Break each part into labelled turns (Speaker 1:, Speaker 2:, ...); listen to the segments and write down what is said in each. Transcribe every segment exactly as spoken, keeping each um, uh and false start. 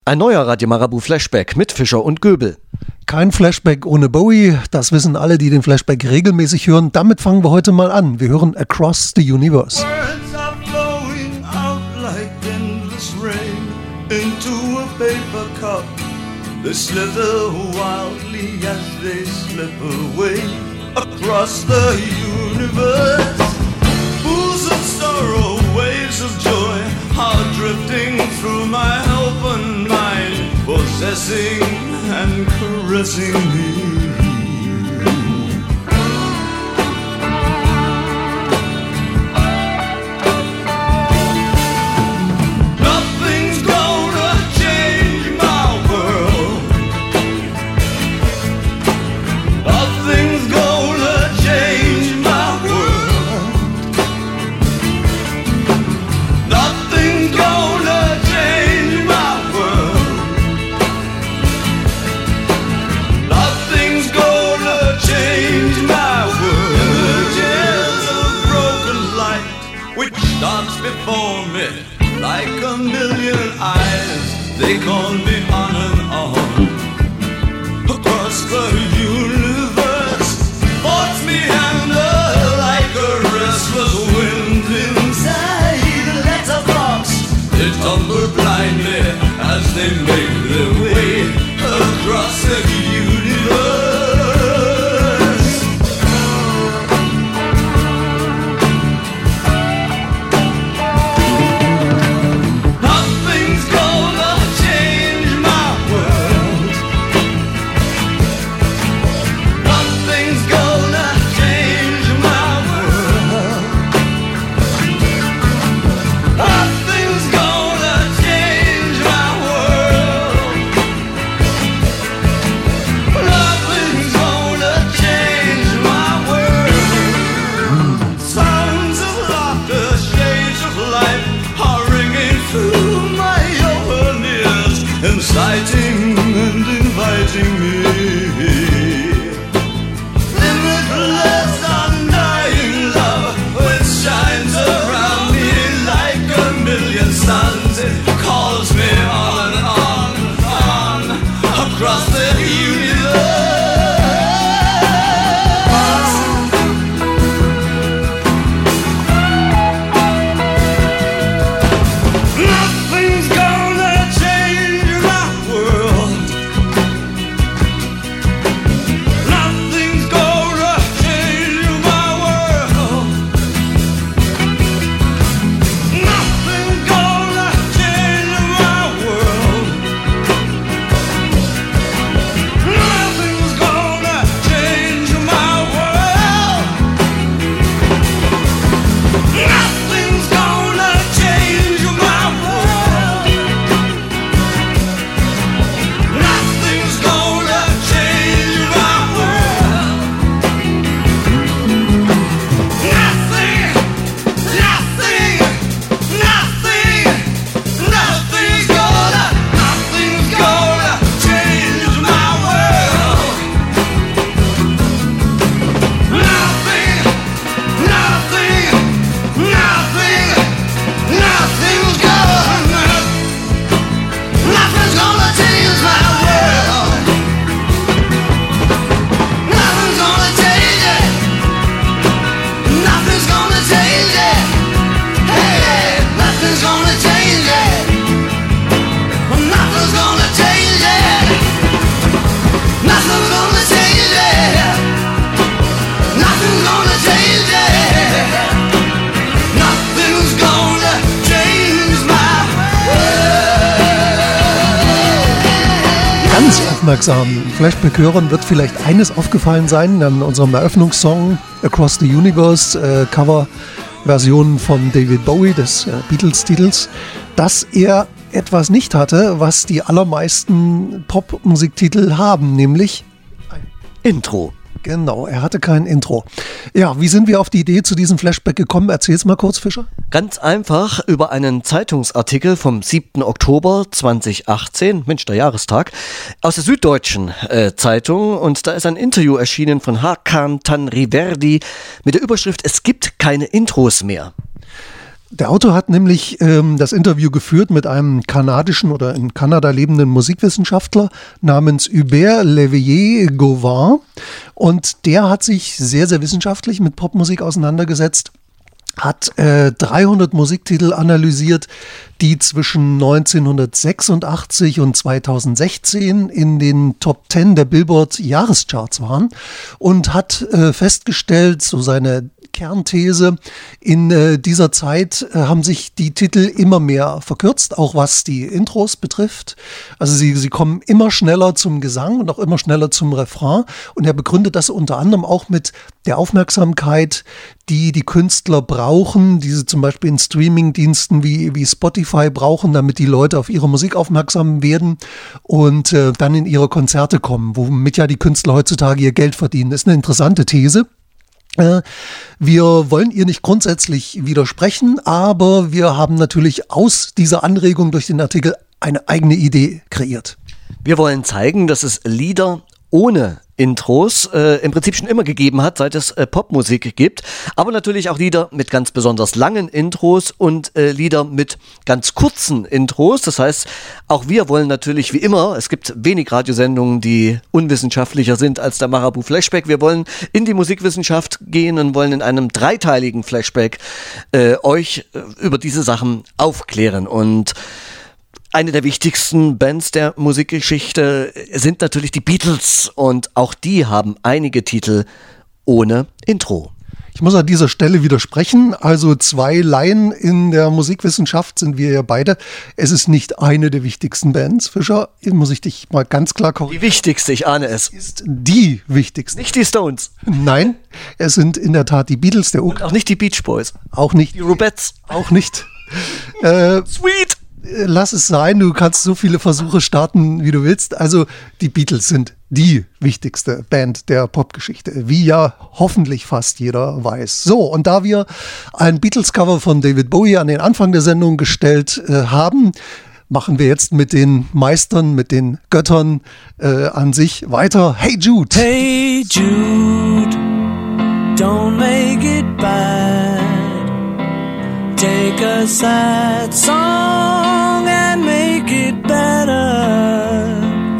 Speaker 1: Ein neuer Radio Marabout Flashback mit Fischer und Göbel.
Speaker 2: Kein Flashback ohne Bowie, das wissen alle, die den Flashback regelmäßig hören. Damit fangen wir heute mal an. Wir hören Across the Universe.
Speaker 3: Words are flowing out like endless rain into a paper cup. They slither wildly as they slip away across the universe. Pools of sorrow, waves of joy are drifting through my open mind, possessing and caressing me. Nothing's gonna change my world. Nothing's gonna change my world. Nothing's gonna change my world. Nothing's gonna change my world. Images of broken light which dance before me like a million eyes. They call me on and on across the universe. Force me under like a restless wind inside the letterbox. They tumble blindly as they make their way across the universe. Nothing's gonna change my world. Nothing's gonna change my world. Nothing's gonna change my world. Nothing's gonna change my world. Sounds of laughter, shades of life are ringing through my open ears, inciting and inviting me. Limitless, undying love, which shines around me like a million suns. It calls me on and on and on across the universe. Nothing's gonna change my world. Nothing's gonna change my world. Nothing's gonna change my world. Nothing's gonna change my world. Nothing's gonna change my world. Nothing's gonna change my world. Nothing, nothing, nothing, nothing's gonna, nothing's gonna change my world. Nothing, nothing, nothing, nothing's gonna, nothing's gonna change my world. Nothing's gonna change it. Nothing's gonna change it. Hey, nothing's gonna change it. Nothing's gonna change it. Nothing's gonna change it. Nothing's gonna change it. Nothing's gonna change my world.
Speaker 2: Ganz aufmerksam Flashback-Hörern wird vielleicht eines aufgefallen sein an unserem Eröffnungssong Across the Universe, äh, Coverversion von David Bowie, des äh, Beatles-Titels, dass er etwas nicht hatte, was die allermeisten Popmusiktitel haben, nämlich
Speaker 1: Intro.
Speaker 2: genau, er hatte kein Intro. Ja, wie sind wir auf die Idee zu diesem Flashback gekommen? Erzähl's mal kurz, Fischer.
Speaker 1: Ganz einfach über einen Zeitungsartikel vom siebten Oktober zweitausendachtzehn, Mensch, der Jahrestag, aus der Süddeutschen äh, Zeitung. Und da ist ein Interview erschienen von Hakan Tanriverdi mit der Überschrift "Es gibt keine Intros mehr".
Speaker 2: Der Autor hat nämlich ähm, das Interview geführt mit einem kanadischen oder in Kanada lebenden Musikwissenschaftler namens Hubert Leveillé-Gauvin, und der hat sich sehr, sehr wissenschaftlich mit Popmusik auseinandergesetzt, hat äh, dreihundert Musiktitel analysiert, die zwischen neunzehnhundertsechsundachtzig und zweitausendsechzehn in den Top zehn der Billboard-Jahrescharts waren, und hat äh, festgestellt, so seine Kernthese, in äh, dieser Zeit äh, haben sich die Titel immer mehr verkürzt, auch was die Intros betrifft. Also sie, sie kommen immer schneller zum Gesang und auch immer schneller zum Refrain, und er begründet das unter anderem auch mit der Aufmerksamkeit, die die Künstler brauchen, die sie zum Beispiel in Streaming-Diensten wie, wie Spotify brauchen, damit die Leute auf ihre Musik aufmerksam werden und äh, dann in ihre Konzerte kommen, womit ja die Künstler heutzutage ihr Geld verdienen. Das ist eine interessante These. Wir wollen ihr nicht grundsätzlich widersprechen, aber wir haben natürlich aus dieser Anregung durch den Artikel eine eigene Idee kreiert.
Speaker 1: Wir wollen zeigen, dass es Lieder ohne Intros äh, im Prinzip schon immer gegeben hat, seit es äh, Popmusik gibt, aber natürlich auch Lieder mit ganz besonders langen Intros und äh, Lieder mit ganz kurzen Intros. Das heißt, auch wir wollen natürlich wie immer, es gibt wenig Radiosendungen, die unwissenschaftlicher sind als der Marabu Flashback. Wir wollen in die Musikwissenschaft gehen und wollen in einem dreiteiligen Flashback äh, euch äh, über diese Sachen aufklären. Und eine der wichtigsten Bands der Musikgeschichte sind natürlich die Beatles, und auch die haben einige Titel ohne Intro.
Speaker 2: Ich muss an dieser Stelle widersprechen. Also zwei Laien in der Musikwissenschaft sind wir ja beide. Es ist nicht eine der wichtigsten Bands. Fischer, muss ich dich mal ganz klar korrigieren.
Speaker 1: Die wichtigste, ich ahne es.
Speaker 2: Ist die wichtigste.
Speaker 1: Nicht die Stones.
Speaker 2: Nein, es sind in der Tat die Beatles. Der
Speaker 1: Und auch nicht die Beach Boys.
Speaker 2: Auch nicht.
Speaker 1: Die Rubettes.
Speaker 2: Auch nicht. Äh,
Speaker 1: Sweet.
Speaker 2: Lass es sein, du kannst so viele Versuche starten, wie du willst. Also die Beatles sind die wichtigste Band der Popgeschichte, wie ja hoffentlich fast jeder weiß. So, und da wir ein Beatles-Cover von David Bowie an den Anfang der Sendung gestellt äh, haben, machen wir jetzt mit den Meistern, mit den Göttern äh, an sich weiter. Hey Jude!
Speaker 4: Hey Jude, don't make it bad. Take a sad song and make it better.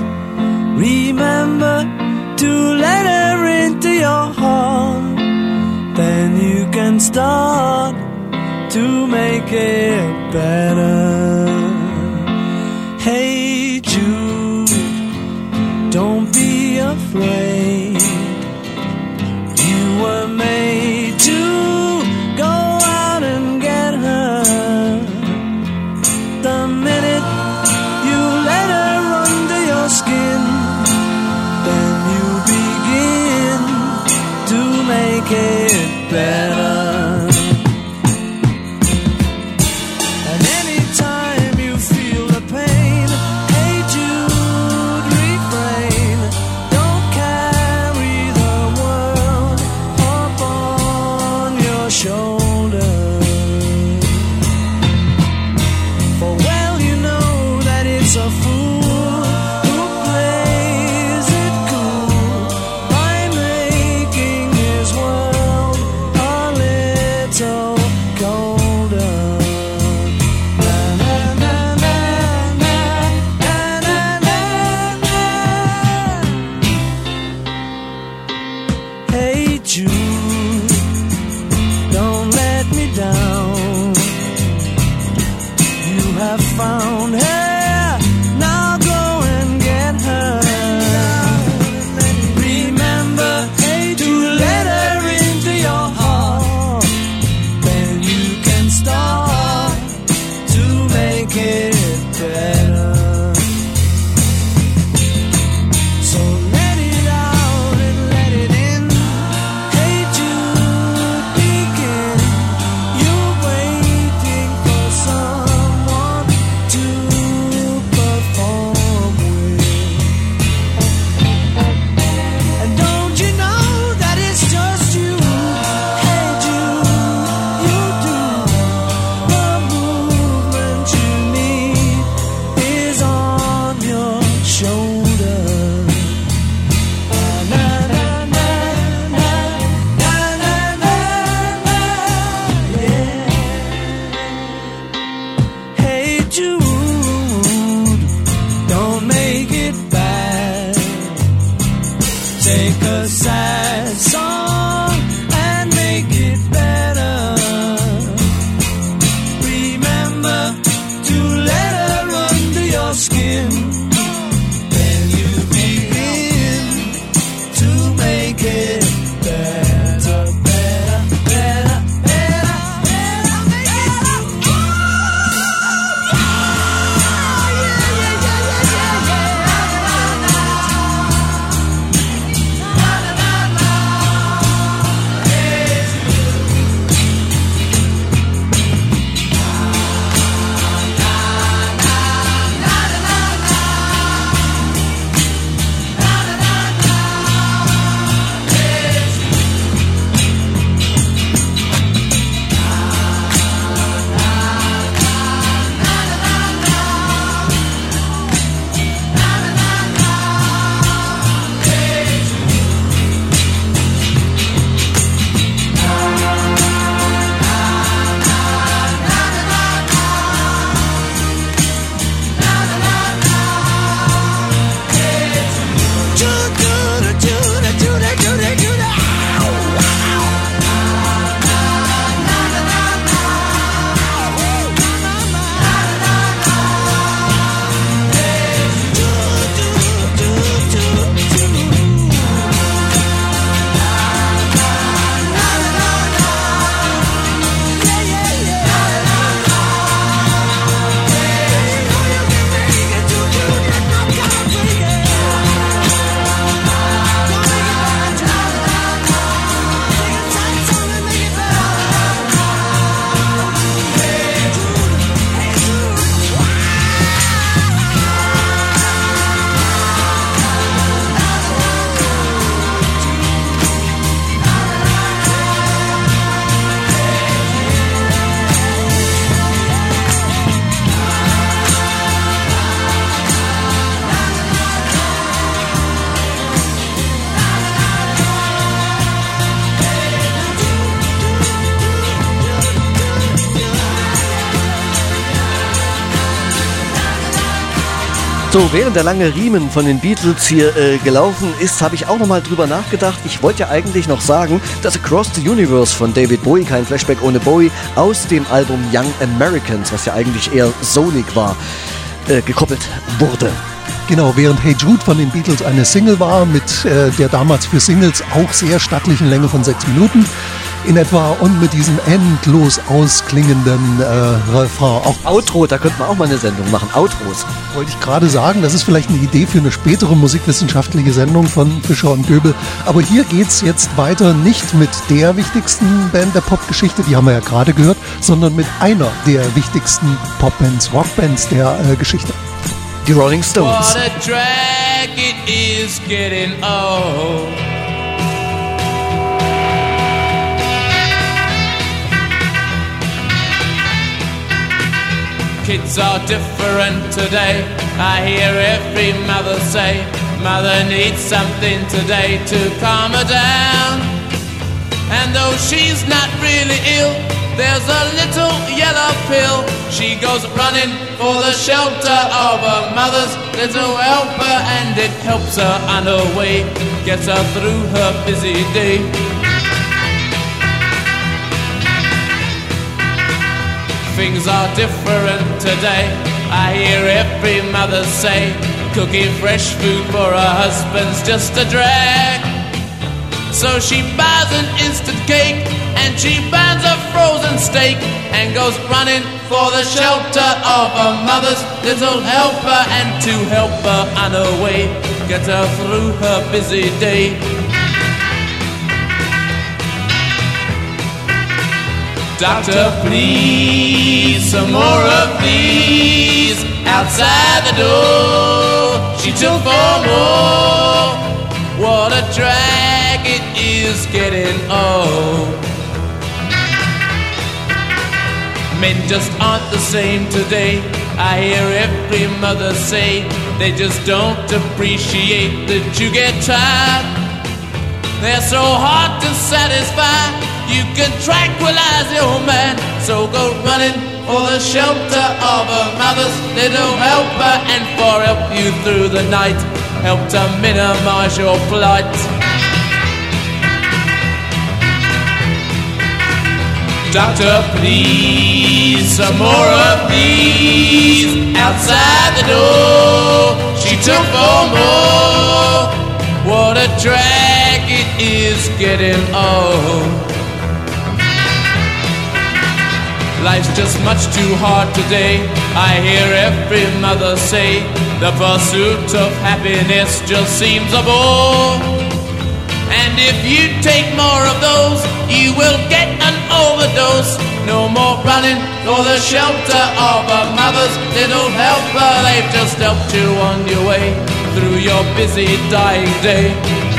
Speaker 4: Remember to let her into your heart. Then you can start to make it better. Hey Jude, don't be afraid. You were made to go out and get her. The minute you let her under your skin, then you begin to make it better. And anytime you feel the pain, hey Jude, refrain. Don't carry the world upon your shoulder. For well you know that it's a fool who plays it cool by making his world a take a sad song and make it better. Remember to let her under your skin. Then you begin to make it better, better, better, better, better, better.
Speaker 1: So, während der lange Riemen von den Beatles hier äh, gelaufen ist, habe ich auch nochmal drüber nachgedacht. Ich wollte ja eigentlich noch sagen, dass Across the Universe von David Bowie, kein Flashback ohne Bowie, aus dem Album Young Americans, was ja eigentlich eher soulig war, äh, gekoppelt wurde.
Speaker 2: Genau, während Hey Jude von den Beatles eine Single war, mit äh, der damals für Singles auch sehr stattlichen Länge von sechs Minuten in etwa und mit diesem endlos ausklingenden äh, Refrain. Auch
Speaker 1: Outro, da könnte man auch mal eine Sendung machen, Outros.
Speaker 2: Wollte ich gerade sagen, das ist vielleicht eine Idee für eine spätere musikwissenschaftliche Sendung von Fischer und Göbel. Aber hier geht's jetzt weiter nicht mit der wichtigsten Band der Popgeschichte, die haben wir ja gerade gehört, sondern mit einer der wichtigsten Popbands, Rockbands der äh, Geschichte.
Speaker 1: Die Rolling Stones.
Speaker 5: What a drag it is getting old. Kids are different today. I hear every mother say, mother needs something today to calm her down. And though she's not really ill, there's a little yellow pill. She goes running for the shelter of her mother's little helper, and it helps her on her way, gets her through her busy day. Things are different today. I hear every mother say, cooking fresh food for her husband's just a drag. So she buys an instant cake and she burns a frozen steak and goes running for the shelter of her mother's little helper, and to help her on her way, get her through her busy day. Doctor, please, some more of these outside the door. She took for more. What a drag it is getting old. Men just aren't the same today. I hear every mother say they just don't appreciate that you get tired. They're so hard to satisfy. You can tranquilize your man, so go running for the shelter of a mother's little helper, and for help you through the night, help to minimize your plight. Doctor, please, some more of these. Outside the door, she took four more. What a drag it is getting old. Life's just much too hard today. I hear every mother say the pursuit of happiness just seems a bore. And if you take more of those, you will get an overdose. No more running for the shelter of a mother's little helper. They've just helped you on your way through your busy dying day.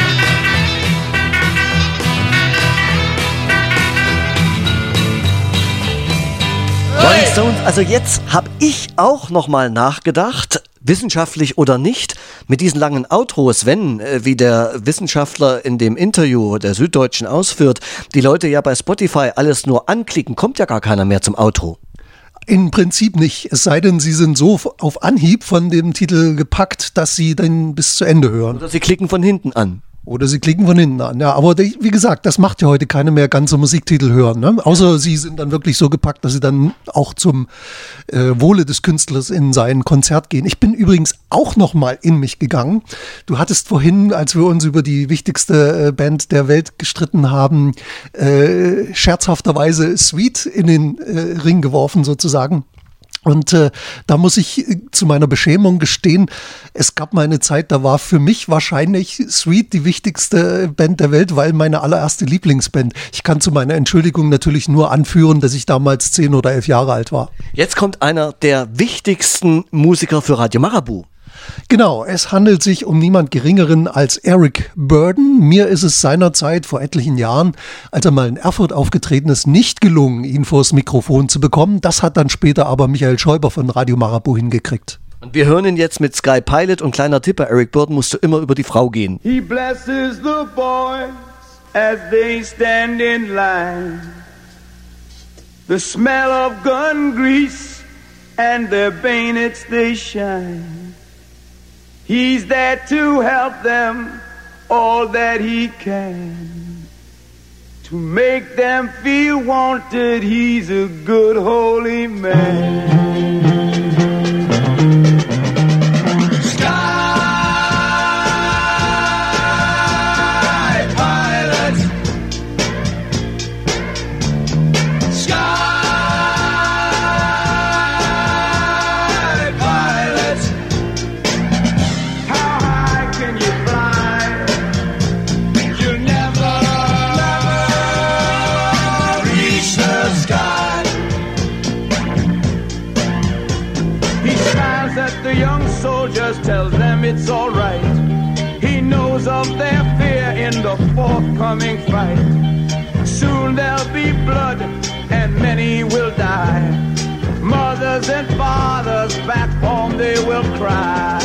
Speaker 1: Rolling Stones, also jetzt habe ich auch nochmal nachgedacht, wissenschaftlich oder nicht, mit diesen langen Outros, wenn, äh, wie der Wissenschaftler in dem Interview der Süddeutschen ausführt, die Leute ja bei Spotify alles nur anklicken, kommt ja gar keiner mehr zum Outro.
Speaker 2: Im Prinzip nicht, es sei denn, sie sind so auf Anhieb von dem Titel gepackt, dass sie den bis zu Ende hören.
Speaker 1: Oder sie klicken von hinten an.
Speaker 2: Oder sie klicken von hinten an. Ja, aber wie gesagt, das macht ja heute keiner mehr ganze Musiktitel hören. Ne? Außer sie sind dann wirklich so gepackt, dass sie dann auch zum äh, Wohle des Künstlers in sein Konzert gehen. Ich bin übrigens auch noch mal in mich gegangen. Du hattest vorhin, als wir uns über die wichtigste äh, Band der Welt gestritten haben, äh, scherzhafterweise Sweet in den äh, Ring geworfen sozusagen. Und äh, da muss ich äh, zu meiner Beschämung gestehen, es gab mal eine Zeit, da war für mich wahrscheinlich Sweet die wichtigste Band der Welt, weil meine allererste Lieblingsband. Ich kann zu meiner Entschuldigung natürlich nur anführen, dass ich damals zehn oder elf Jahre alt war.
Speaker 1: Jetzt kommt einer der wichtigsten Musiker für Radio Marabout.
Speaker 2: Genau, es handelt sich um niemand Geringeren als Eric Burdon. Mir ist es seinerzeit vor etlichen Jahren, als er mal in Erfurt aufgetreten ist, nicht gelungen, ihn vors Mikrofon zu bekommen. Das hat dann später aber Michael Schäuber von Radio Marabout hingekriegt.
Speaker 1: Und wir hören ihn jetzt mit Sky Pilot und kleiner Tipp, Eric Burdon musste immer über die Frau gehen.
Speaker 3: He blesses the boys as they stand in line. The smell of gun grease and their bayonets they shine. He's there to help them all that he can. To make them feel wanted, he's a good holy man. Just tells them it's all right. He knows of their fear in the forthcoming fight. Soon there'll be blood and many will die. Mothers and fathers back home they will cry.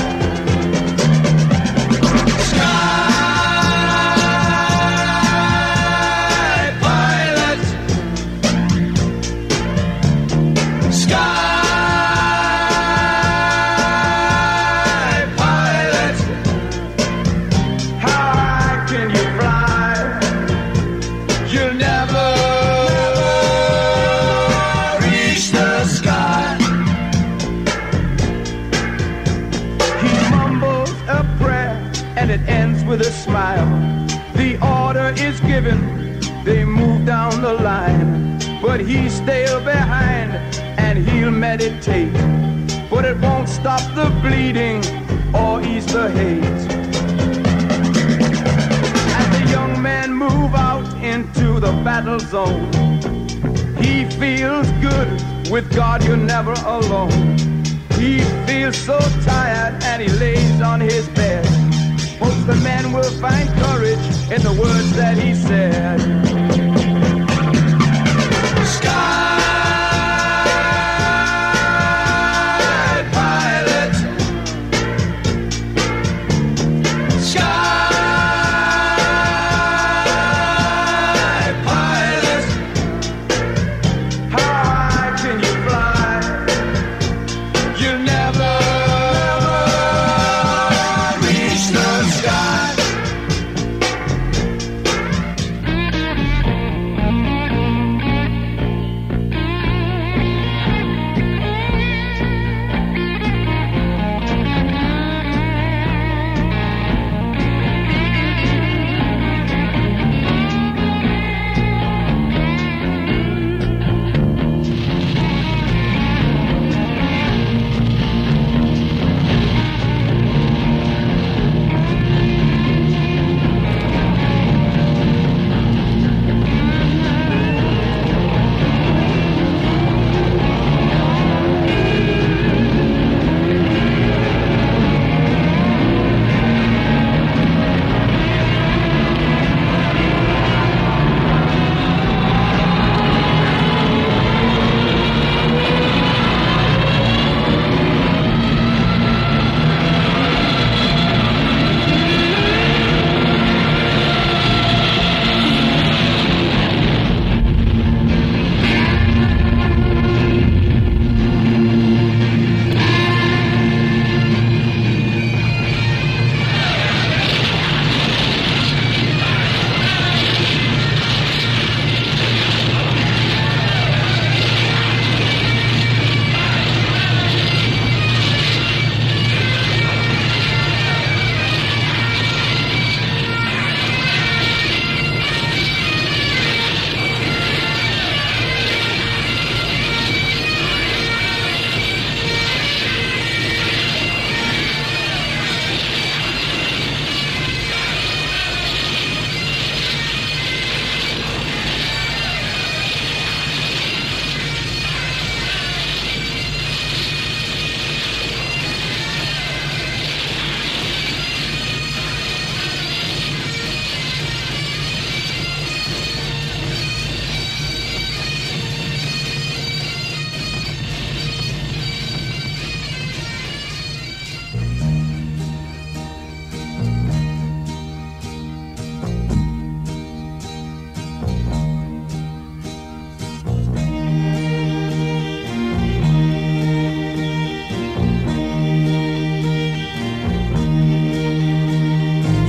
Speaker 3: Sky pilot, sky. With a smile, the order is given, they move down the line, but he's still behind and he'll meditate, but it won't stop the bleeding or ease the hate. As the young men move out into the battle zone, he feels good, with God you're never alone. He feels so tired and he lays on his bed. Hopes the men will find courage in the words that he said. Sky pilot, sky pilot, how high can you fly? You'll never reach the sky.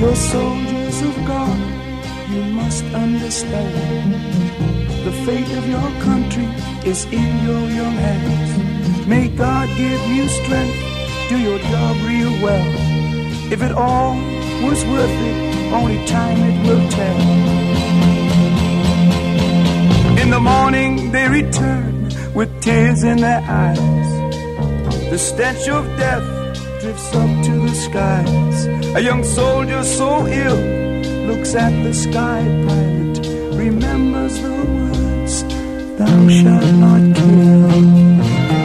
Speaker 4: You're soldiers of God, you must understand. The fate of your country is in your young hands. May God give you strength, do your job real well. If it all was worth it, only time it will tell. In the morning they return with tears in their eyes. The stench of death drifts up to the skies. A young soldier so ill looks at the sky pilot, remembers the words, thou shalt not kill.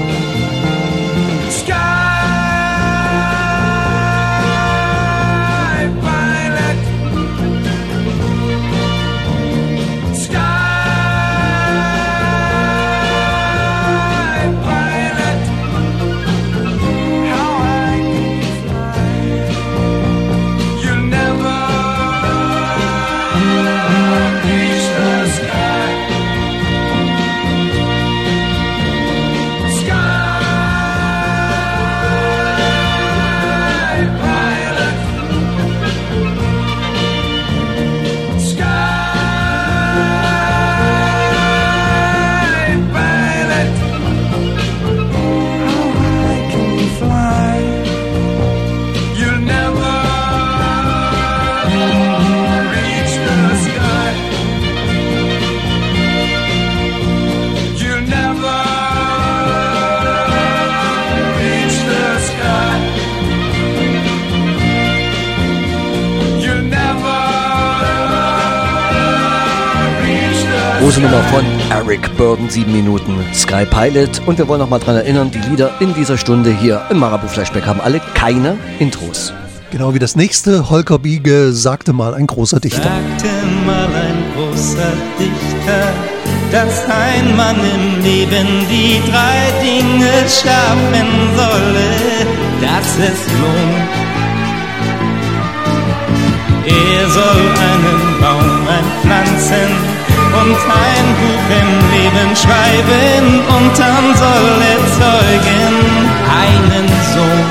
Speaker 1: Große Nummer von Eric Burdon, sieben Minuten, Sky Pilot. Und wir wollen noch mal daran erinnern, die Lieder in dieser Stunde hier im Marabu Flashback haben alle keine Intros.
Speaker 2: Genau wie das nächste, Holger Biege, sagte mal ein großer Dichter.
Speaker 6: Sagte mal ein großer Dichter, dass ein Mann im Leben die drei Dinge schaffen solle, dass es lohnt. Er soll einen Baum einpflanzen und ein Buch im Leben schreiben und dann soll er zeugen einen Sohn.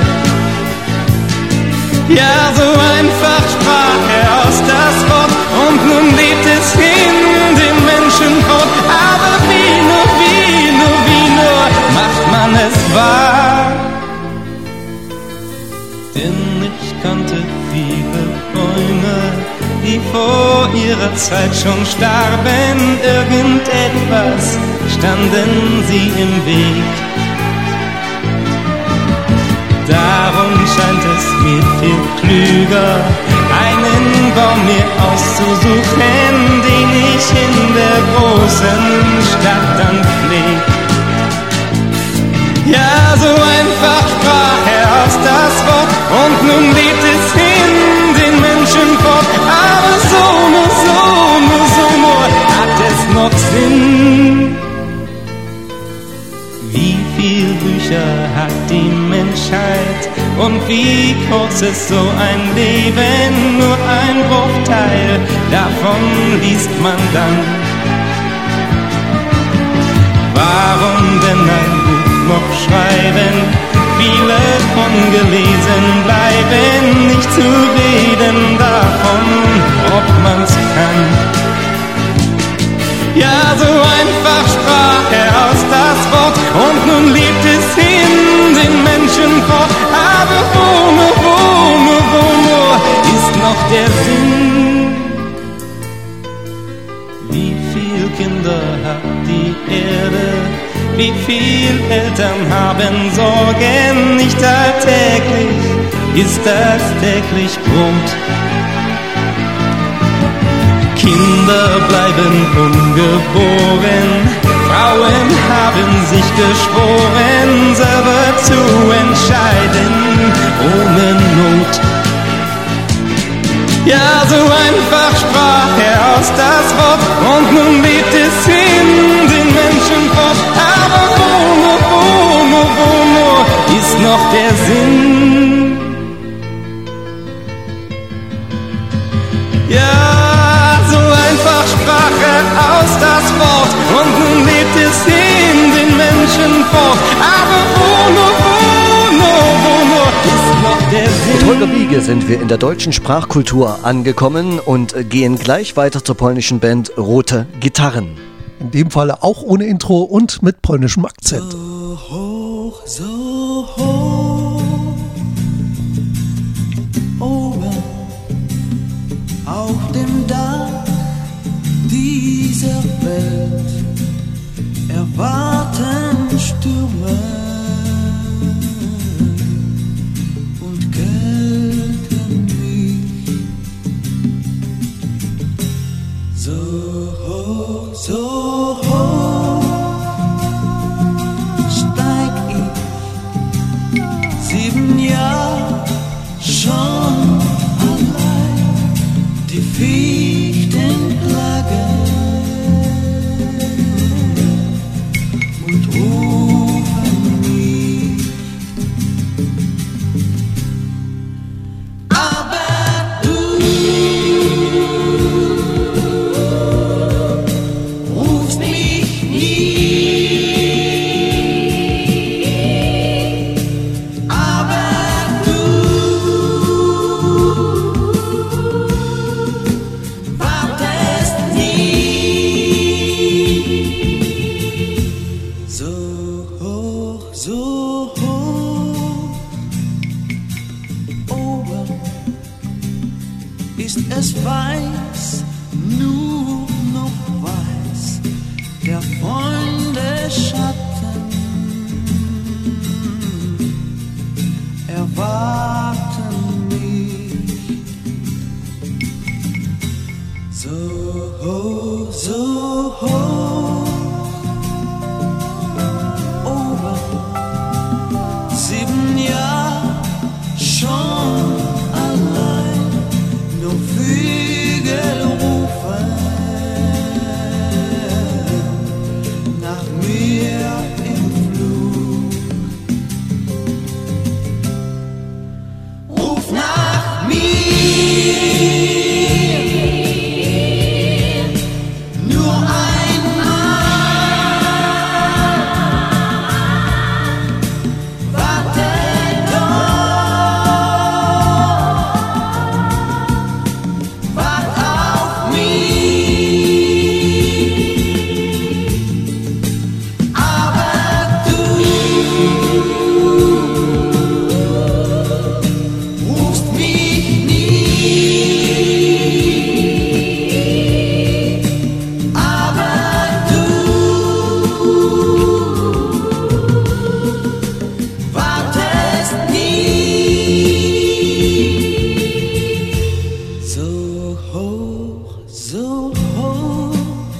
Speaker 6: Ja, so einfach sprach er aus das Wort und nun lebt es in dem Menschen fort. Aber wie nur, wie nur, wie nur macht man es wahr? Denn ich kannte viele Bäume, die vor ihrer Zeit schon starben, irgendetwas standen sie im Weg. Darum scheint es mir viel klüger, einen Baum mir auszusuchen, den ich in der großen Stadt dann pfleg. Ja, so einfach sprach er aus das Wort und nun lebt es in den Menschen fort. Aber so nur, so nur, so nur hat es noch Sinn. Wie viel Bücher hat die Menschheit und wie kurz ist so ein Leben, nur ein Bruchteil davon liest man dann. Warum denn ein Buch noch schreiben? Viele ungelesen bleiben, nicht zu reden davon, ob man's kann. Ja, so einfach sprach er aus das Wort und nun lebt es in den Menschen fort. Aber wo nur, wo nur, wo nur ist noch der Sinn? Wie viel Kinder hat die Erde? Wie viel Eltern haben Sorgen? Nicht alltäglich ist das täglich Brot. Kinder bleiben ungeboren, Frauen haben sich geschworen, selber zu entscheiden, ohne Not. Ja, so einfach sprach er aus das Wort und nun lebt es in den Menschen fort. Aber wo nur, wo nur, wo nur ist noch der Sinn? Ja, so einfach sprach er aus das Wort und nun lebt es in den Menschen fort. Aber wo nur, wo nur, wo nur ist noch der Sinn?
Speaker 1: ruhiger Wiege sind wir in der deutschen Sprachkultur angekommen und gehen gleich weiter zur polnischen Band Rote Gitarren.
Speaker 2: In dem Falle auch ohne Intro und mit polnischem Akzent.
Speaker 3: So hoch, so hoch, oben auf dem Dach dieser Welt erwarten Stürme und kälten mich. So hoch, so hoch steig ich, sieben Jahre schon allein, die Fichten klagen und rufen mich. Aber du rufst mich nie. Aber du wartest nie. So hoch, so hoch oben ist es weiß, nur noch weiß, der Freunde Schatten erwarten mich. So hoch, so hoch oben, sieben Jahre schon allein, nur Vögel rufen nach mir im Flug. Ruf nach mir, nur einmal. Warte doch, wart auf mich. Aber du rufst mich nie. Aber du wartest nie. So hoch, so hoch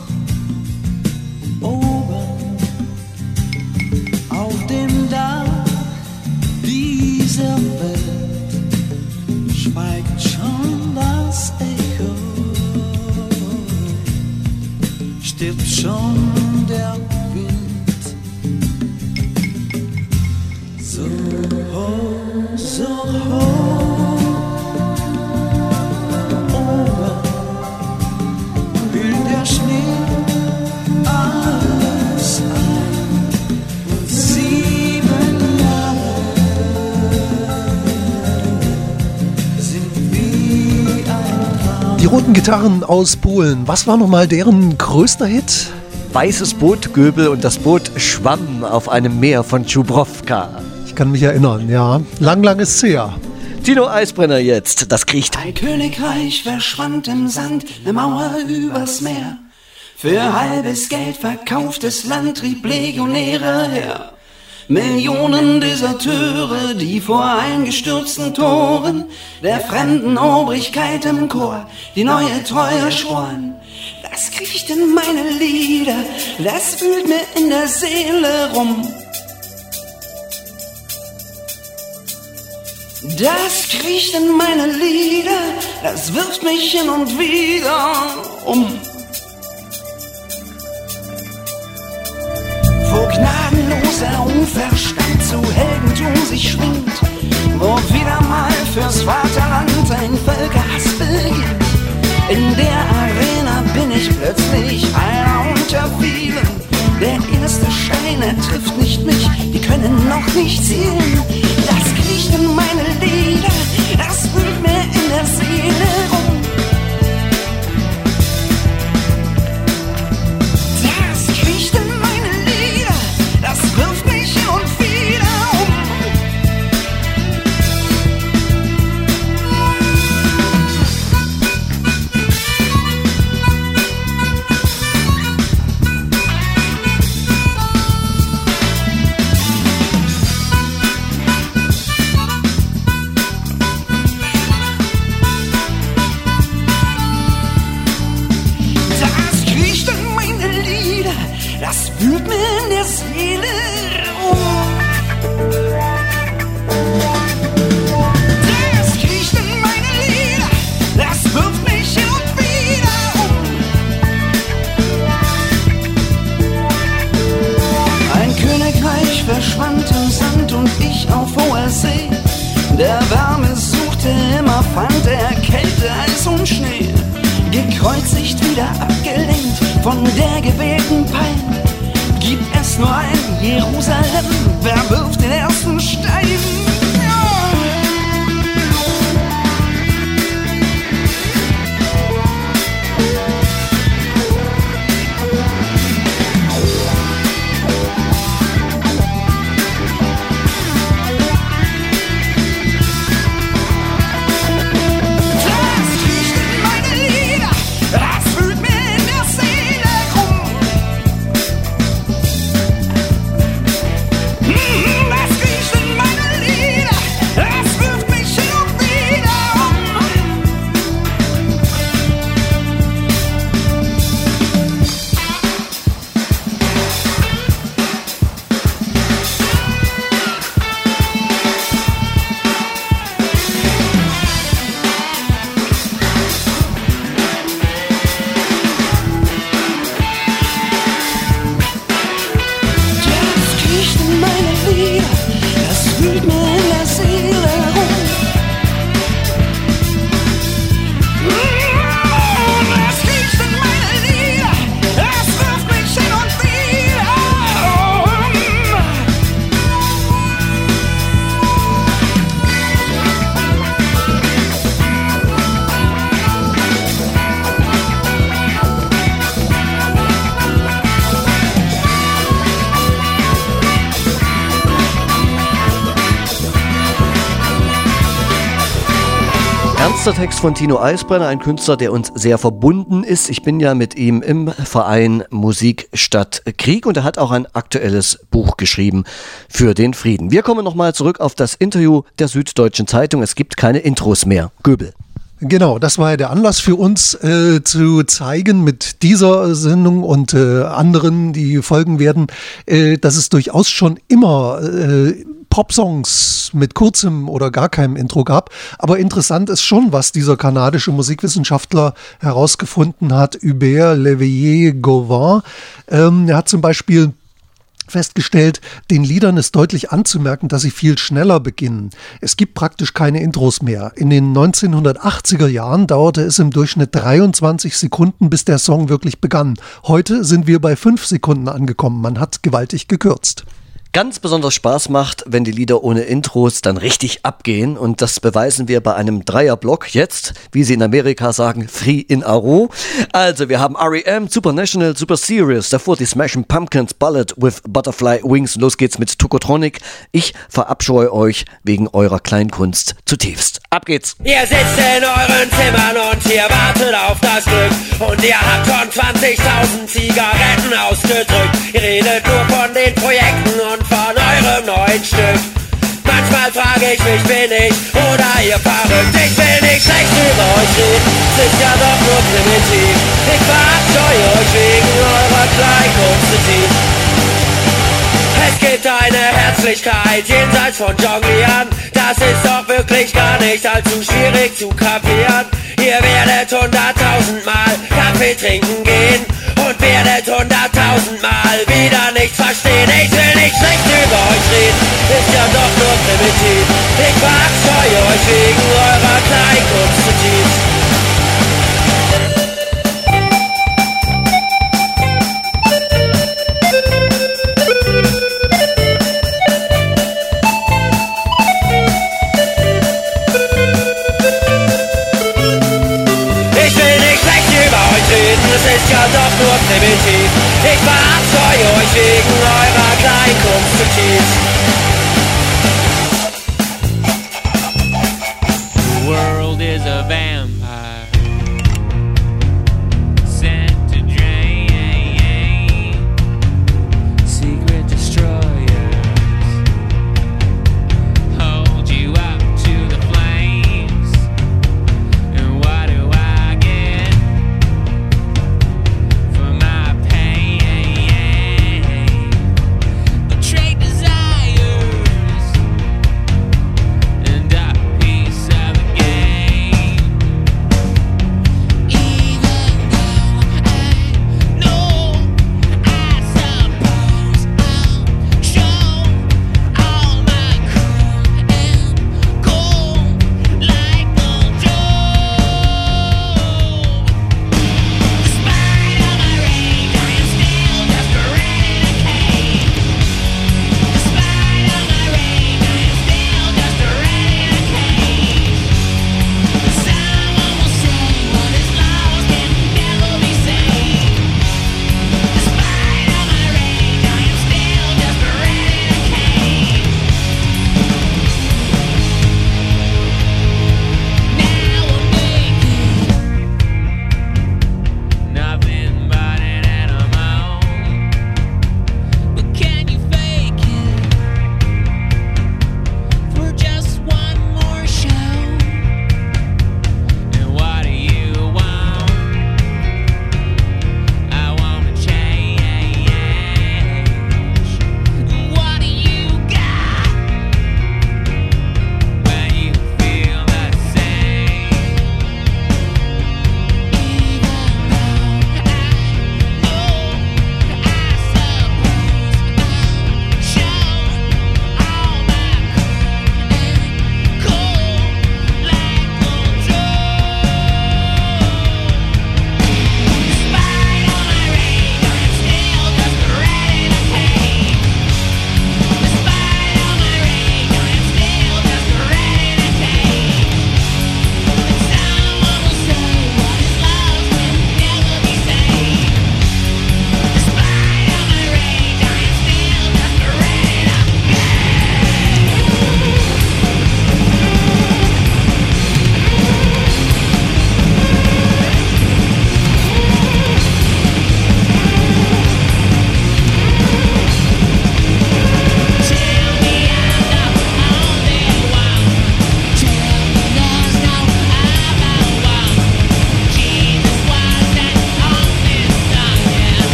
Speaker 3: oben auf dem Dach dieser Welt schweigt schon das Echo, stirbt schon der Wind. So hoch, so hoch oben hüllt der Schnee alles ein und sieben Jahre sind wie ein Traum.
Speaker 2: Die Roten Gitarren aus Polen. Was war nochmal deren größter Hit?
Speaker 1: Weißes Boot, Göbel und das Boot schwamm auf einem Meer von Tschubrowka.
Speaker 2: Ich kann mich erinnern, ja. Lang, lang ist's her.
Speaker 1: Tino Eisbrenner jetzt, das kriecht.
Speaker 7: Ein Königreich verschwand im Sand, ne Mauer übers Meer. Für halbes Geld verkauftes Land trieb Legionäre her. Millionen Deserteure, die vor eingestürzten Toren der fremden Obrigkeit im Chor die neue Treue schworen. Das kriecht in meine Lieder, das wühlt mir in der Seele rum. Das kriecht in meine Lieder, das wirft mich hin und wieder um. Wo gnadenloser Unverstand zu Heldentum sich schwingt, wo wieder mal fürs Vaterland ein Völkerhass beginnt. In der Arena bin ich plötzlich einer unter vielen. Der erste Stein, er trifft nicht mich, die können noch nicht zielen. Das kriecht in meine Lieder, das fand er Kälte, Eis und Schnee. Gekreuzigt, wieder abgelenkt von der gewählten Pein. Gibt es nur ein Jerusalem, wer wirft den ersten Stein?
Speaker 1: Ernster Text von Tino Eisbrenner, ein Künstler, der uns sehr verbunden ist. Ich bin ja mit ihm im Verein Musik statt Krieg und er hat auch ein aktuelles Buch geschrieben für den Frieden. Wir kommen nochmal zurück auf das Interview der Süddeutschen Zeitung. Es gibt keine Intros mehr. Göbel.
Speaker 2: Genau, das war ja der Anlass für uns, äh, zu zeigen mit dieser Sendung und äh, anderen, die folgen werden, äh, dass es durchaus schon immer äh, Popsongs mit kurzem oder gar keinem Intro gab. Aber interessant ist schon, was dieser kanadische Musikwissenschaftler herausgefunden hat, Hubert Leveillé-Gauvin. Ähm, er hat zum Beispiel festgestellt, den Liedern ist deutlich anzumerken, dass sie viel schneller beginnen. Es gibt praktisch keine Intros mehr. In den neunzehnhundertachtziger Jahren dauerte es im Durchschnitt dreiundzwanzig Sekunden, bis der Song wirklich begann. Heute sind wir bei fünf Sekunden angekommen. Man hat gewaltig gekürzt.
Speaker 1: Ganz besonders Spaß macht, wenn die Lieder ohne Intros dann richtig abgehen und das beweisen wir bei einem Dreierblock jetzt, wie sie in Amerika sagen, Three in a Row. Also wir haben R E M, Supernational, Super Serious, davor die Smashing Pumpkins, Ballad with Butterfly Wings. Los geht's mit Tokotronic. Ich verabscheue euch wegen eurer Kleinkunst zutiefst. Ab geht's.
Speaker 8: Ihr sitzt in euren Zimmern und ihr wartet auf das Glück und ihr habt schon zwanzigtausend Zigaretten ausgedrückt. Ihr redet nur von den Projekten und von eurem neuen Stück. Manchmal frage ich mich, bin ich oder ihr verrückt? Ich will nicht schlecht über euch reden, es ist ja doch nur primitiv. Ich verabscheue euch wegen eurer Kleinkunst zutiefst. Es gibt eine Herzlichkeit jenseits von Jonglieren, das ist doch wirklich gar nicht allzu schwierig zu kapieren. Ihr werdet hunderttausendmal Kaffee trinken gehen und werdet hunderttausendmal wieder nichts verstehen. Ich will nicht schlecht über euch reden, ist ja doch nur primitiv. Ich verabscheue euch wegen eurer Kleinkunst zutiefst. Es ist ja doch nur primitiv. Ich verabscheue euch wegen eurer Kleinkunst zutiefst.
Speaker 5: The world is a vampire sent to drain secret destroyers hold you up to the flames. And what do I get for my pain? Betrayed desire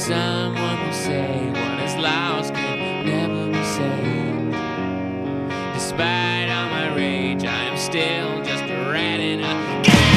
Speaker 5: someone will say what is lost can never be saved. Despite all my rage, I am still just a rat in a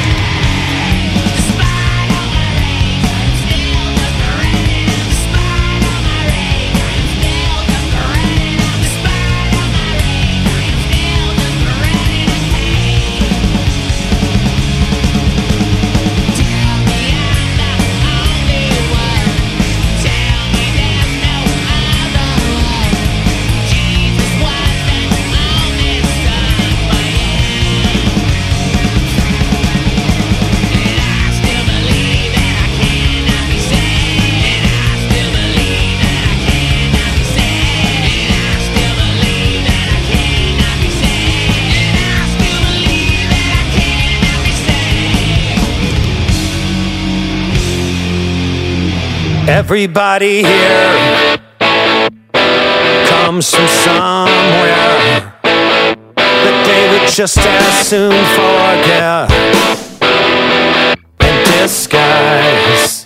Speaker 9: Everybody here comes from somewhere that they would just as soon forget and disguise.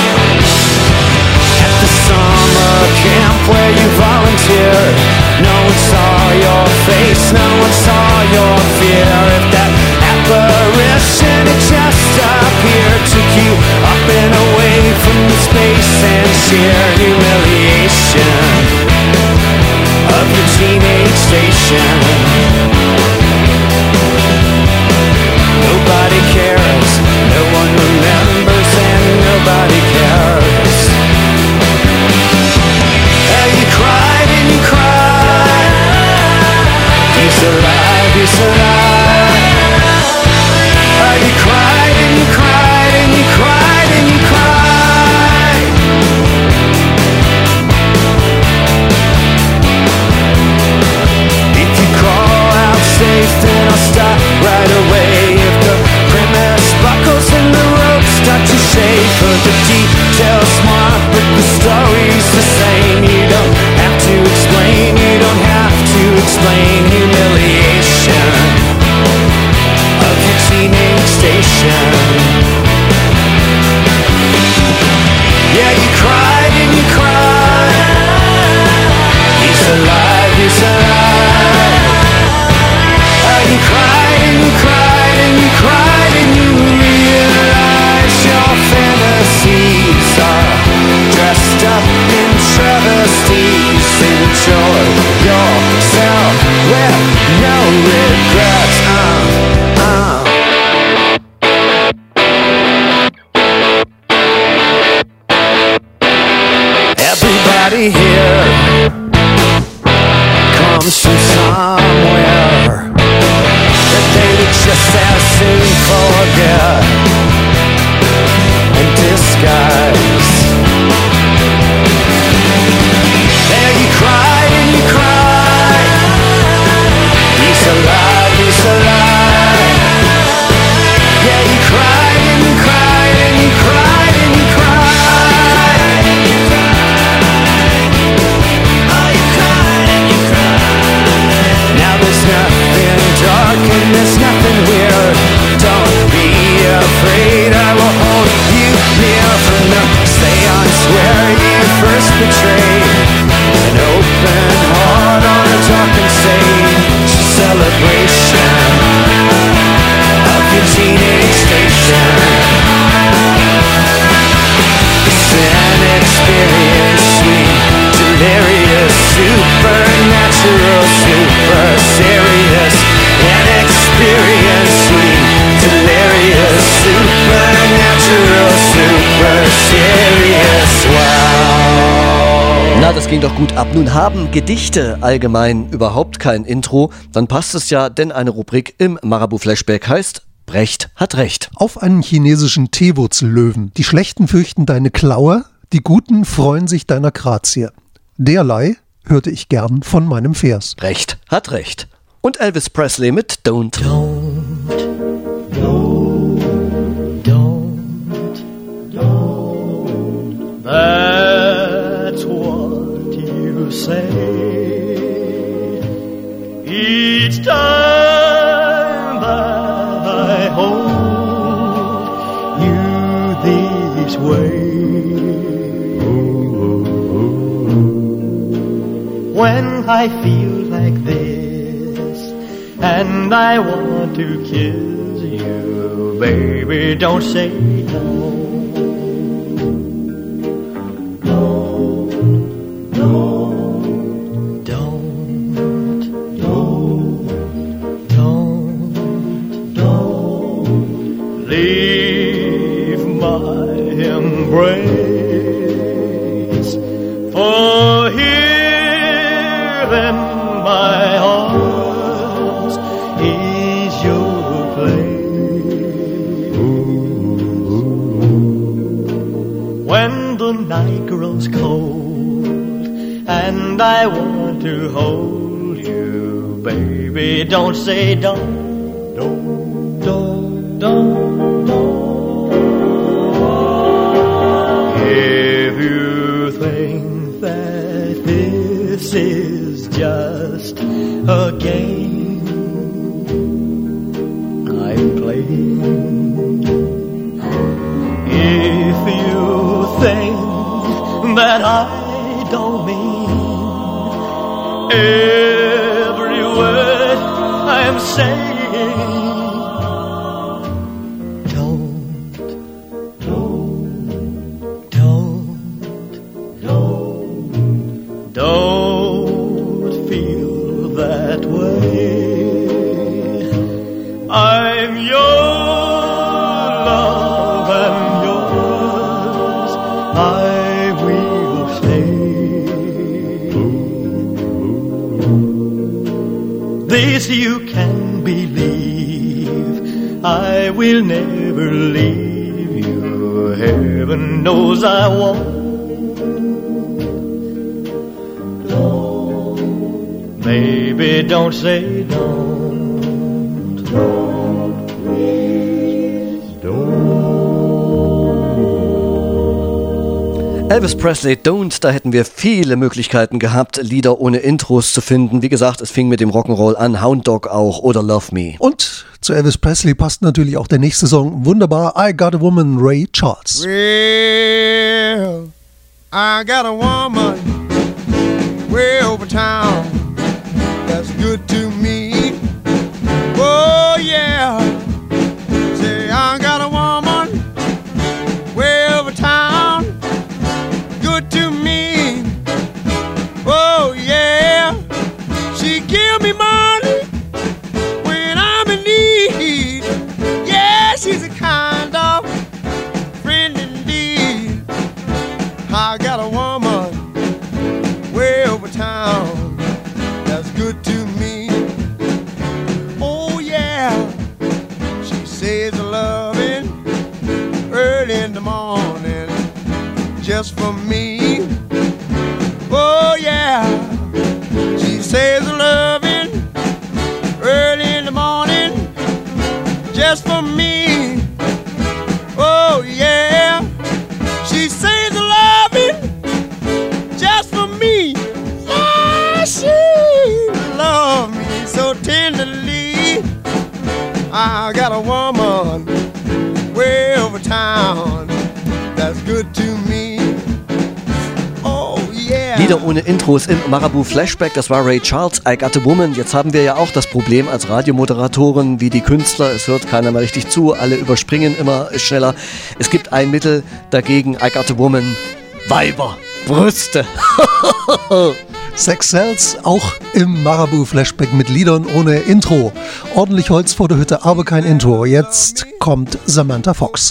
Speaker 9: At the summer camp where you volunteered, no one saw your face, no one saw your fear. If that apparition had just appeared, took you up and away from the space and sheer humiliation of your teenage station. Nobody cares, no one remembers, and nobody cares. And you cried and you cried, he's alive, he's alive. And you cried and you cried and you cried and you cried. If you crawl out safe, then I'll stop right away. If the premise buckles and the rope start to shake, but the details smart, but the story's the same. You don't have to explain, you don't have to explain humiliation of your teenage station. Yeah, you cried and you cried, he's alive, he's alive. Oh, you cried and you cried and you cried and you realize your fantasies are dressed up in travesties. Enjoy yourself with no regrets. uh, uh. Everybody here comes from somewhere that they would just as soon forget and disguise. There you cried and you cried, he's alive, he's alive. Yeah, you cried and you cried and you cried and you cried. Oh, you cried and you cried. Now there's nothing dark and there's nothing weird. Don't be afraid, I will hold you near from the seance where you first betrayed. An open heart on a dark and sage celebration of your teenage station. It's an experience, sweet, delirious, supernatural, super serious. An experience, sweet, delirious, supernatural, super serious. Wow.
Speaker 1: Na, das ging doch gut ab. Nun haben Gedichte allgemein überhaupt kein Intro. Dann passt es ja, denn eine Rubrik im Marabu-Flashback heißt Brecht hat Recht.
Speaker 2: Auf einen chinesischen Teewurzellöwen. Die Schlechten fürchten deine Klaue, die Guten freuen sich deiner Grazie. Derlei hörte ich gern von meinem Vers.
Speaker 1: Brecht hat Recht. Und Elvis Presley mit Don't.
Speaker 10: Don't, no, don't, don't. That's what you say. Each time that I hold you this way. Oh. when I feel like this, and I want to kiss you, baby, don't say no. No, no, don't, no, don't, don't leave my embrace, for here in my arms is your place. When the night grows cold and I want to hold you, baby, don't say don't, don't, don't, don't, don't. If you think that this is just a game I'm playing, if you think that I don't mean every word I'm saying, don't, don't, don't, don't, don't feel that way. I'm your love and yours I will stay. This you can believe, I will never leave you. Heaven knows I won't. Baby, don't say don't, don't, please don't.
Speaker 1: Elvis Presley, Don't, da hätten wir viele Möglichkeiten gehabt, Lieder ohne Intros zu finden. Wie gesagt, es fing mit dem Rock'n'Roll an, Hound Dog auch oder Love Me.
Speaker 2: Und zu Elvis Presley passt natürlich auch der nächste Song wunderbar, I Got a Woman, Ray Charles.
Speaker 11: Well, I got a woman way over town that's good to me. Oh yeah, say I got a woman way over town, good to me. Oh yeah, she give me money when I'm in need. Yeah, she's a kind of friend indeed. I got a woman way over town that's good to me. Oh yeah, she says a loving early in the morning just for me. Oh yeah, she says a loving early in the morning just for me. Oh yeah, she says a loving just for me. Yeah, she love me so tenderly. I got a woman way over town that's good to me. Oh yeah.
Speaker 1: Lieder ohne Intros im Marabu Flashback, das war Ray Charles, I Got a Woman. Jetzt haben wir ja auch das Problem als Radiomoderatoren wie die Künstler, es hört keiner mehr richtig zu, alle überspringen immer schneller. Es gibt ein Mittel dagegen, I Got a Woman, Weiber, Brüste.
Speaker 2: Sex Sells, auch im Marabu Flashback mit Liedern ohne Intro. Ordentlich Holz vor der Hütte, aber kein Intro. Jetzt kommt Samantha Fox.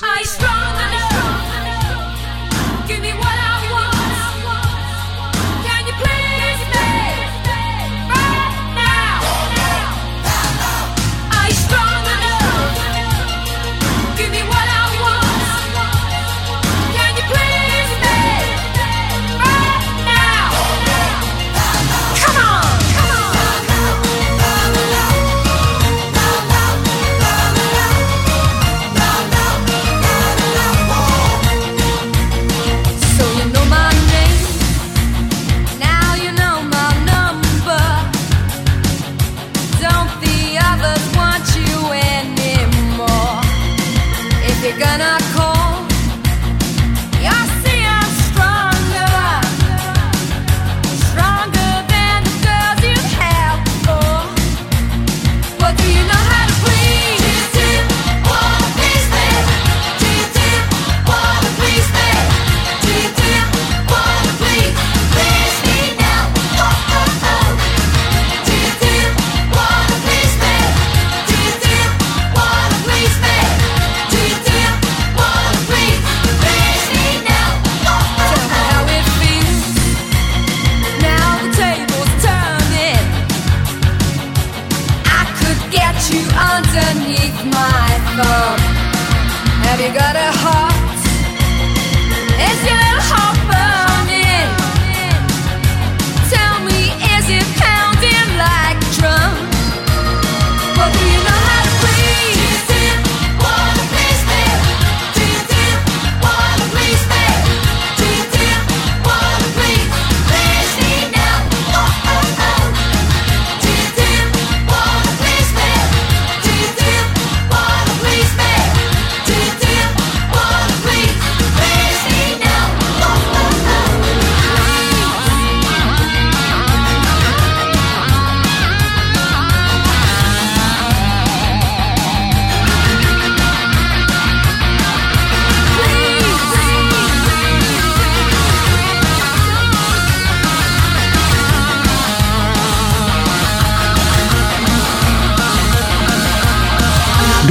Speaker 12: Come on.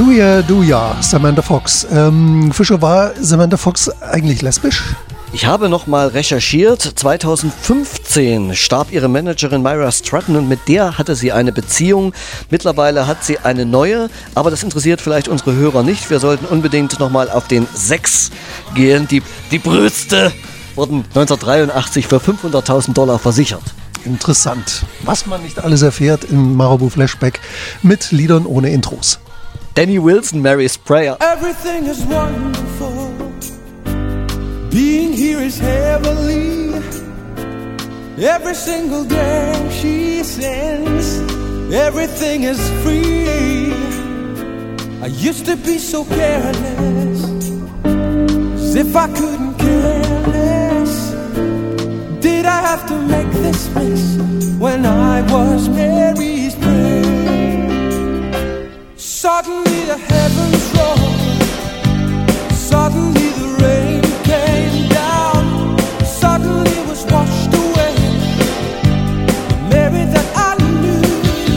Speaker 2: Du ja, du ja, Samantha Fox. Ähm, Fischer, war Samantha Fox eigentlich lesbisch?
Speaker 1: Ich habe nochmal recherchiert. zweitausendfünfzehn starb ihre Managerin Myra Stratton und mit der hatte sie eine Beziehung. Mittlerweile hat sie eine neue, aber das interessiert vielleicht unsere Hörer nicht. Wir sollten unbedingt nochmal auf den Sex gehen. Die, die Brüste wurden neunzehnhundertdreiundachtzig für fünfhunderttausend Dollar versichert.
Speaker 2: Interessant, was man nicht alles erfährt im Marabout Flashback mit Liedern ohne Intros.
Speaker 1: Danny Wilson, Mary Sprayer.
Speaker 12: Everything is wonderful. Being here is heavenly. Every single day she sings. Everything is free. I used to be so careless, as if I couldn't care less. Did I have to make this mess when I was Mary's prayer? Suddenly the heavens roared. Suddenly the rain came down. Suddenly was washed away. Mary that I knew.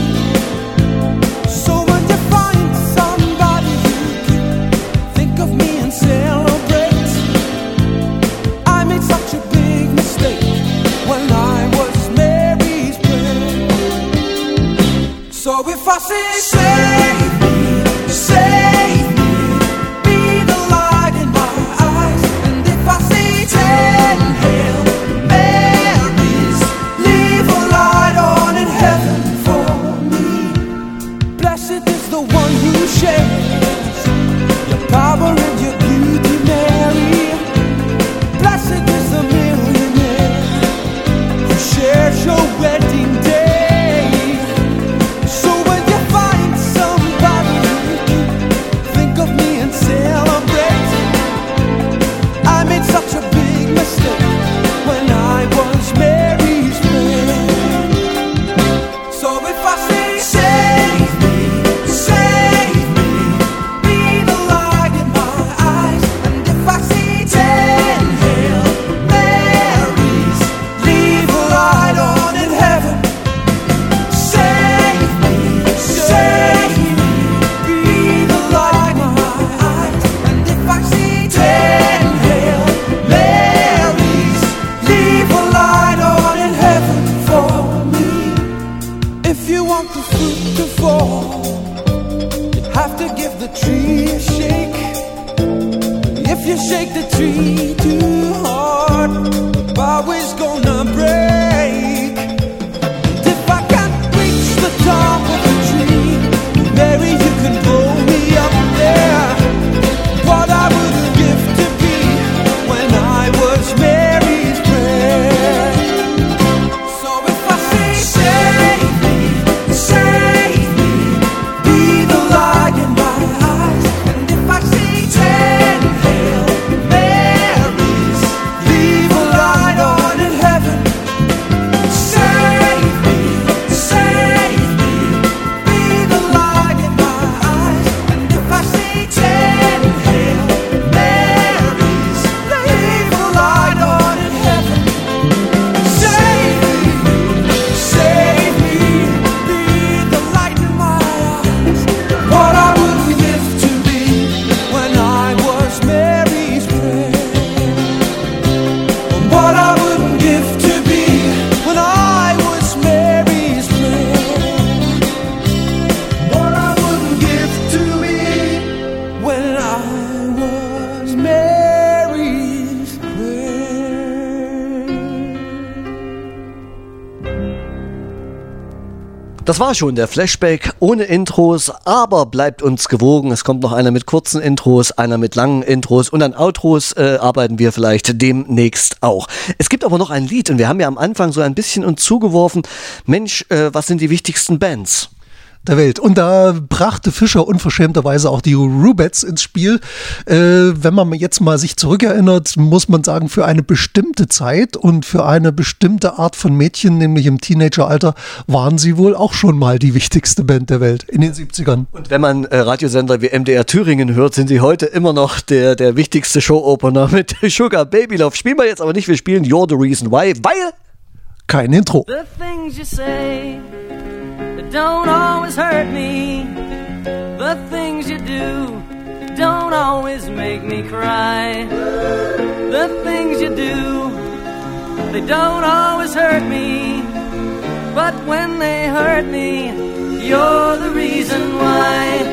Speaker 12: So when you find somebody who can think of me and celebrate, I made such a big mistake when I was Mary's prayer. So if I say, save me, save me, be the light in my eyes. And if I say ten Hail Marys, leave a light on in heaven for me. Blessed is the one who shares your power and your beauty, Mary. Blessed is the millionaire who shares your wedding day. So when you find somebody think of me and celebrate, I made such a big mistake when I was Mary's prayer. So if I say, save me, save me, be the light in my eyes. And if I say ten Hail Marys, leave a light on in heaven. Save me, save me, be the light in my eyes. And if I say ten Hail Marys, leave a light on in heaven for me. If you want the fruit to fall, you have to give the tree a shake. If you shake the tree too hard, the bough is gonna break. And if I can't reach the top of the tree, Mary, you can blow me up there. What I wouldn't give to be when I was Mary's prayer. So if I say, save me, save me, be the light in my eyes. And if I say ten Hail Marys, leave a light on in heaven. Save me, save me, be the light in my eyes. And if I say ten Hail Marys, leave a light on in heaven. Save me, save me, be the light in my eyes. What I wouldn't give to be when I was Mary's prayer. What I wouldn't give to be when I was Mary's prayer. What I wouldn't give to be when I was Mary's prayer.
Speaker 1: Das war schon der Flashback ohne Intros, aber bleibt uns gewogen. Es kommt noch einer mit kurzen Intros, einer mit langen Intros und an Outros äh, arbeiten wir vielleicht demnächst auch. Es gibt aber noch ein Lied und wir haben ja am Anfang so ein bisschen uns zugeworfen, Mensch, äh, was sind die wichtigsten Bands
Speaker 2: der Welt. Und da brachte Fischer unverschämterweise auch die Rubettes ins Spiel. Äh, wenn man jetzt mal sich zurückerinnert, muss man sagen, für eine bestimmte Zeit und für eine bestimmte Art von Mädchen, nämlich im Teenageralter, waren sie wohl auch schon mal die wichtigste Band der Welt in den siebzigern.
Speaker 1: Und wenn man äh, Radiosender wie M D R Thüringen hört, sind sie heute immer noch der, der wichtigste Show-Opener mit Sugar Baby Love. Spielen wir jetzt aber nicht, wir spielen You're the Reason Why, weil
Speaker 2: kein Intro.
Speaker 13: The things you say that don't always hurt me, The things you do don't always make me cry. The things you do, they don't always hurt me. But when they hurt me, you're the reason why.